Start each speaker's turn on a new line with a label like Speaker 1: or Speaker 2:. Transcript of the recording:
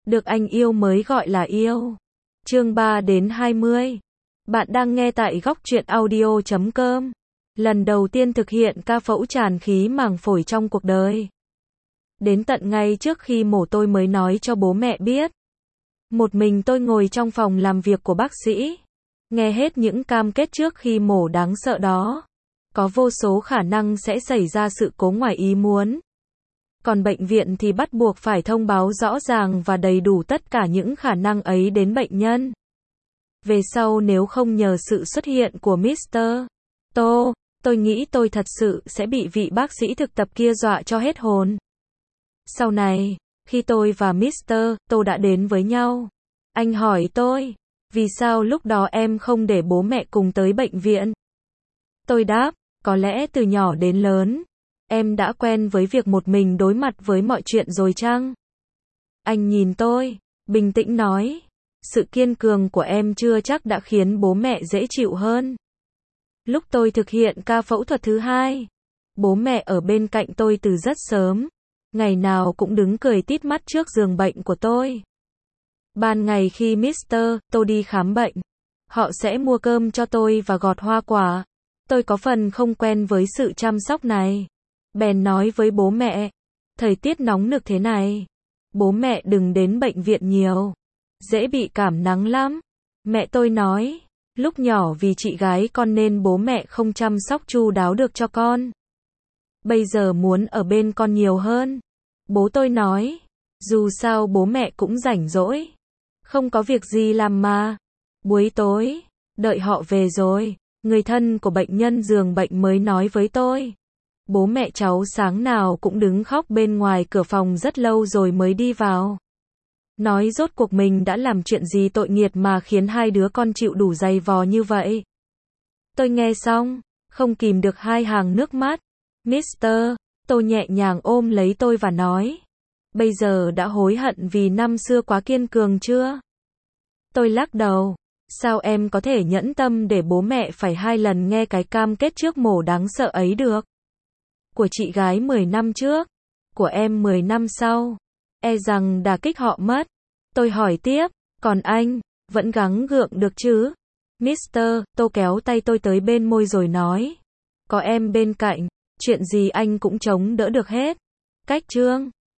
Speaker 1: Được anh yêu mới gọi là yêu. Chương 3 đến 20. Bạn đang nghe tại góc truyện audio.com. Lần đầu tiên thực hiện ca phẫu tràn khí màng phổi trong cuộc đời. Đến tận ngay trước khi mổ tôi mới nói cho bố mẹ biết. Một mình tôi ngồi trong phòng làm việc của bác sĩ. Nghe hết những cam kết trước khi mổ đáng sợ đó. Có vô số khả năng sẽ xảy ra sự cố ngoài ý muốn. Còn bệnh viện thì bắt buộc phải thông báo rõ ràng và đầy đủ tất cả những khả năng ấy đến bệnh nhân. Về sau nếu không nhờ sự xuất hiện của Mr. Tô, tôi nghĩ tôi thật sự sẽ bị vị bác sĩ thực tập kia dọa cho hết hồn. Sau này, khi tôi và Mr. Tô đã đến với nhau, anh hỏi tôi, vì sao lúc đó em không để bố mẹ cùng tới bệnh viện? Tôi đáp, có lẽ từ nhỏ đến lớn, em đã quen với việc một mình đối mặt với mọi chuyện rồi chăng? Anh nhìn tôi, bình tĩnh nói, sự kiên cường của em chưa chắc đã khiến bố mẹ dễ chịu hơn. Lúc tôi thực hiện ca phẫu thuật thứ hai, bố mẹ ở bên cạnh tôi từ rất sớm, ngày nào cũng đứng cười tít mắt trước giường bệnh của tôi. Ban ngày khi Mr. Tô đi khám bệnh, họ sẽ mua cơm cho tôi và gọt hoa quả. Tôi có phần không quen với sự chăm sóc này. Bèn nói với bố mẹ, thời tiết nóng nực thế này, bố mẹ đừng đến bệnh viện nhiều, dễ bị cảm nắng lắm. Mẹ tôi nói, lúc nhỏ vì chị gái con nên bố mẹ không chăm sóc chu đáo được cho con. Bây giờ muốn ở bên con nhiều hơn. Bố tôi nói, dù sao bố mẹ cũng rảnh rỗi, không có việc gì làm mà. Buổi tối, đợi họ về rồi, người thân của bệnh nhân giường bệnh mới nói với tôi, bố mẹ cháu sáng nào cũng đứng khóc bên ngoài cửa phòng rất lâu rồi mới đi vào. Nói rốt cuộc mình đã làm chuyện gì tội nghiệp mà khiến hai đứa con chịu đủ dày vò như vậy. Tôi nghe xong, không kìm được hai hàng nước mắt. Mr. Tô nhẹ nhàng ôm lấy tôi và nói, bây giờ đã hối hận vì năm xưa quá kiên cường chưa? Tôi lắc đầu, sao em có thể nhẫn tâm để bố mẹ phải 2 lần nghe cái cam kết trước mổ đáng sợ ấy được? Của chị gái 10 năm trước, của em 10 năm sau, e rằng đả kích họ mất. Tôi hỏi tiếp, còn anh, vẫn gắng gượng được chứ? Mr. Tô kéo tay tôi tới bên môi rồi nói, có em bên cạnh, chuyện gì anh cũng chống đỡ được hết. Cách chương